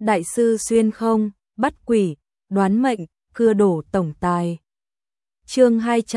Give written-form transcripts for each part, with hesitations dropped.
đại sư xuyên không, bắt quỷ, đoán mệnh, cưa đổ tổng tài. Chương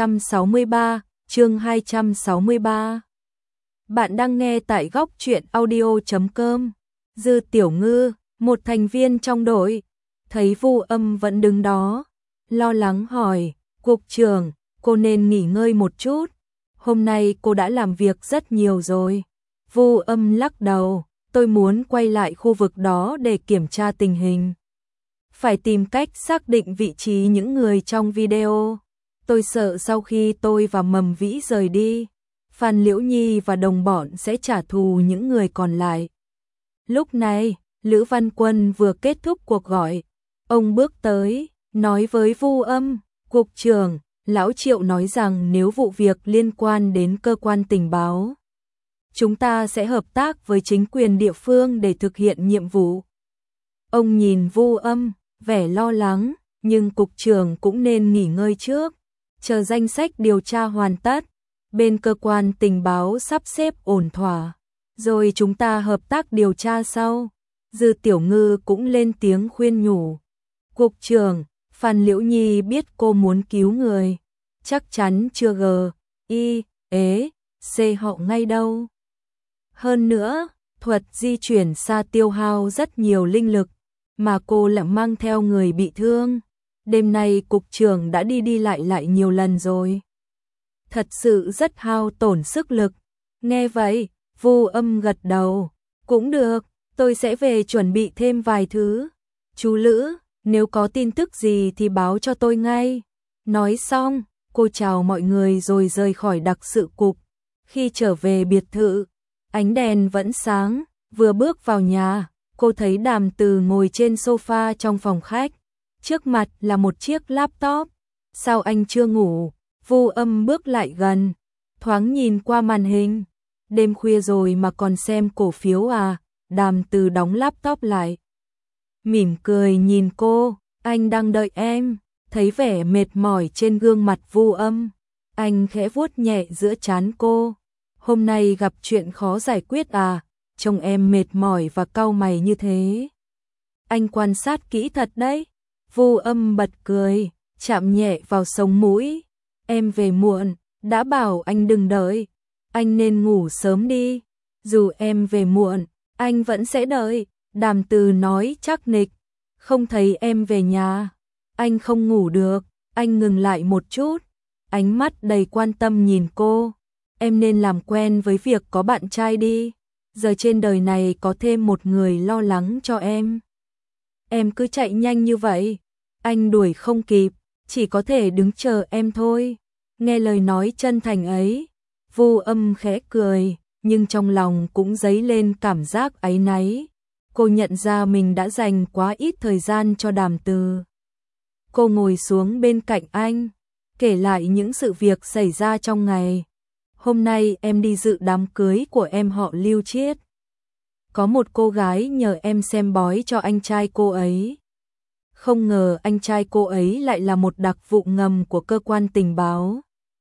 263. Bạn đang nghe tại góc truyện audio.com. Dư Tiểu Ngư, một thành viên trong đội, thấy Vu Âm vẫn đứng đó, lo lắng hỏi, cục trưởng, cô nên nghỉ ngơi một chút, hôm nay cô đã làm việc rất nhiều rồi. Vu Âm lắc đầu, tôi muốn quay lại khu vực đó để kiểm tra tình hình. Phải tìm cách xác định vị trí những người trong video. Tôi sợ sau khi tôi và Mầm Vĩ rời đi, Phan Liễu Nhi và đồng bọn sẽ trả thù những người còn lại. Lúc này, Lữ Văn Quân vừa kết thúc cuộc gọi. Ông bước tới, nói với Vu Âm, cục trưởng, Lão Triệu nói rằng nếu vụ việc liên quan đến cơ quan tình báo, chúng ta sẽ hợp tác với chính quyền địa phương để thực hiện nhiệm vụ. Ông nhìn Vu Âm, vẻ lo lắng, nhưng cục trưởng cũng nên nghỉ ngơi trước, chờ danh sách điều tra hoàn tất, bên cơ quan tình báo sắp xếp ổn thỏa, rồi chúng ta hợp tác điều tra sau. Dư Tiểu Ngư cũng lên tiếng khuyên nhủ. Cục trưởng, Phan Liễu Nhi biết cô muốn cứu người, chắc chắn chưa C họ ngay đâu. Hơn nữa, thuật di chuyển xa tiêu hao rất nhiều linh lực, mà cô lại mang theo người bị thương. Đêm nay cục trưởng đã đi lại nhiều lần rồi. Thật sự rất hao tổn sức lực. Nghe vậy, Vu Âm gật đầu. Cũng được, tôi sẽ về chuẩn bị thêm vài thứ. Chú Lữ, nếu có tin tức gì thì báo cho tôi ngay. Nói xong, cô chào mọi người rồi rời khỏi đặc sự cục. Khi trở về biệt thự, ánh đèn vẫn sáng. Vừa bước vào nhà, cô thấy Đàm Từ ngồi trên sofa trong phòng khách. Trước mặt là một chiếc laptop. Sao anh chưa ngủ? Vu Âm bước lại gần, thoáng nhìn qua màn hình. Đêm khuya rồi mà còn xem cổ phiếu à? Đàm Từ đóng laptop lại, mỉm cười nhìn cô. Anh đang đợi em. Thấy vẻ mệt mỏi trên gương mặt Vu Âm, anh khẽ vuốt nhẹ giữa trán cô. Hôm nay gặp chuyện khó giải quyết à? Trông em mệt mỏi và cau mày như thế. Anh quan sát kỹ thật đấy. Vu Âm bật cười, chạm nhẹ vào sống mũi. Em về muộn, đã bảo anh đừng đợi. Anh nên ngủ sớm đi. Dù em về muộn, anh vẫn sẽ đợi. Đàm Từ nói chắc nịch. Không thấy em về nhà, anh không ngủ được. Anh ngừng lại một chút, ánh mắt đầy quan tâm nhìn cô. Em nên làm quen với việc có bạn trai đi. Giờ trên đời này có thêm một người lo lắng cho em. Em cứ chạy nhanh như vậy, anh đuổi không kịp, chỉ có thể đứng chờ em thôi. Nghe lời nói chân thành ấy, Vu Âm khẽ cười, nhưng trong lòng cũng dấy lên cảm giác áy náy. Cô nhận ra mình đã dành quá ít thời gian cho Đàm Từ. Cô ngồi xuống bên cạnh anh, kể lại những sự việc xảy ra trong ngày. Hôm nay em đi dự đám cưới của em họ Lưu Chiết. Có một cô gái nhờ em xem bói cho anh trai cô ấy. Không ngờ anh trai cô ấy lại là một đặc vụ ngầm của cơ quan tình báo.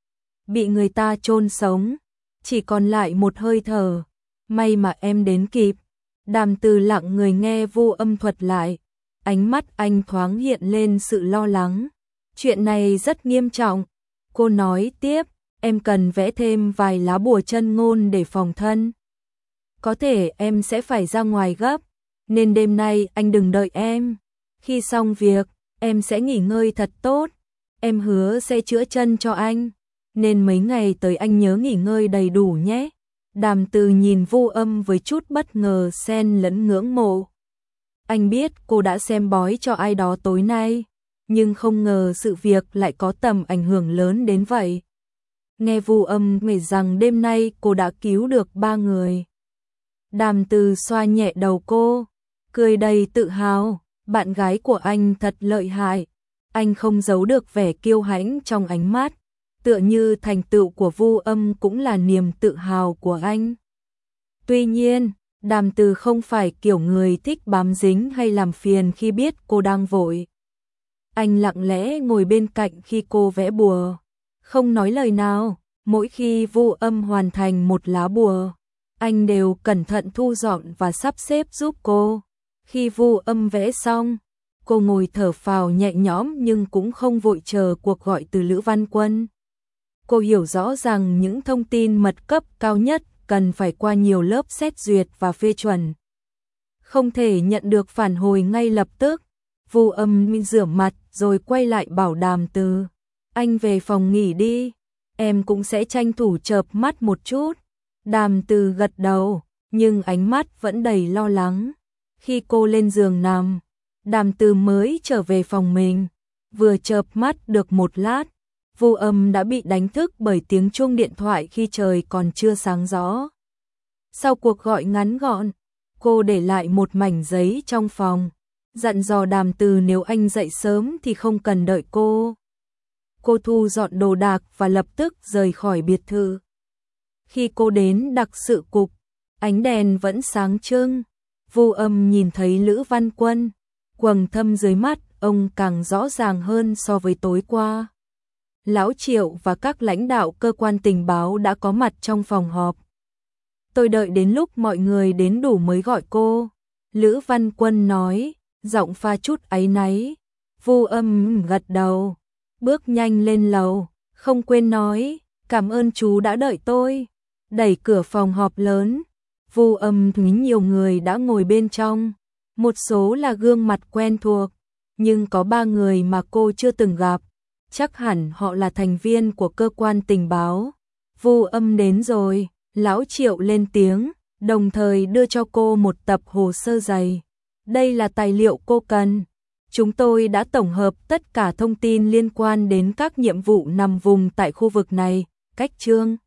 Bị người ta chôn sống, chỉ còn lại một hơi thở. May mà em đến kịp. Đàm Từ lặng người nghe Vu Âm thuật lại. Ánh mắt anh thoáng hiện lên sự lo lắng. Chuyện này rất nghiêm trọng. Cô nói tiếp, em cần vẽ thêm vài lá bùa chân ngôn để phòng thân. Có thể em sẽ phải ra ngoài gấp, nên đêm nay anh đừng đợi em. Khi xong việc, em sẽ nghỉ ngơi thật tốt. Em hứa sẽ chữa chân cho anh, nên mấy ngày tới anh nhớ nghỉ ngơi đầy đủ nhé. Đàm Từ nhìn Vu Âm với chút bất ngờ xen lẫn ngưỡng mộ. Anh biết cô đã xem bói cho ai đó tối nay, nhưng không ngờ sự việc lại có tầm ảnh hưởng lớn đến vậy. Nghe Vu Âm kể rằng đêm nay cô đã cứu được 3 người. Đàm Từ xoa nhẹ đầu cô, cười đầy tự hào. Bạn gái của anh thật lợi hại. Anh không giấu được vẻ kiêu hãnh trong ánh mắt, tựa như thành tựu của Vu Âm cũng là niềm tự hào của anh. Tuy nhiên, Đàm Từ không phải kiểu người thích bám dính hay làm phiền khi biết cô đang vội. Anh lặng lẽ ngồi bên cạnh khi cô vẽ bùa, không nói lời nào. Mỗi khi Vu Âm hoàn thành một lá bùa, anh đều cẩn thận thu dọn và sắp xếp giúp cô. Khi Vu Âm vẽ xong, cô ngồi thở phào nhẹ nhõm nhưng cũng không vội chờ cuộc gọi từ Lữ Văn Quân. Cô hiểu rõ rằng những thông tin mật cấp cao nhất cần phải qua nhiều lớp xét duyệt và phê chuẩn. Không thể nhận được phản hồi ngay lập tức. Vu Âm rửa mặt rồi quay lại bảo Đàm Từ. Anh về phòng nghỉ đi, em cũng sẽ tranh thủ chợp mắt một chút. Đàm Từ gật đầu, nhưng ánh mắt vẫn đầy lo lắng. Khi cô lên giường nằm, Đàm Từ mới trở về phòng mình. Vừa chợp mắt được một lát, Vu Âm đã bị đánh thức bởi tiếng chuông điện thoại khi trời còn chưa sáng rõ. Sau cuộc gọi ngắn gọn, cô để lại một mảnh giấy trong phòng, dặn dò Đàm Từ nếu anh dậy sớm thì không cần đợi cô. Cô thu dọn đồ đạc và lập tức rời khỏi biệt thự. Khi cô đến đặc sự cục, ánh đèn vẫn sáng trưng. Vu Âm nhìn thấy Lữ Văn Quân, quầng thâm dưới mắt ông càng rõ ràng hơn so với tối qua. Lão Triệu và các lãnh đạo cơ quan tình báo đã có mặt trong phòng họp. Tôi đợi đến lúc mọi người đến đủ mới gọi cô, Lữ Văn Quân nói, giọng pha chút áy náy. Vu Âm gật đầu, bước nhanh lên lầu, không quên nói, cảm ơn chú đã đợi tôi. Đẩy cửa phòng họp lớn, Vu Âm thấy nhiều người đã ngồi bên trong, một số là gương mặt quen thuộc, nhưng có 3 người mà cô chưa từng gặp, chắc hẳn họ là thành viên của cơ quan tình báo. Vu Âm đến rồi, Lão Triệu lên tiếng, đồng thời đưa cho cô một tập hồ sơ dày. Đây là tài liệu cô cần. Chúng tôi đã tổng hợp tất cả thông tin liên quan đến các nhiệm vụ nằm vùng tại khu vực này, cách Trương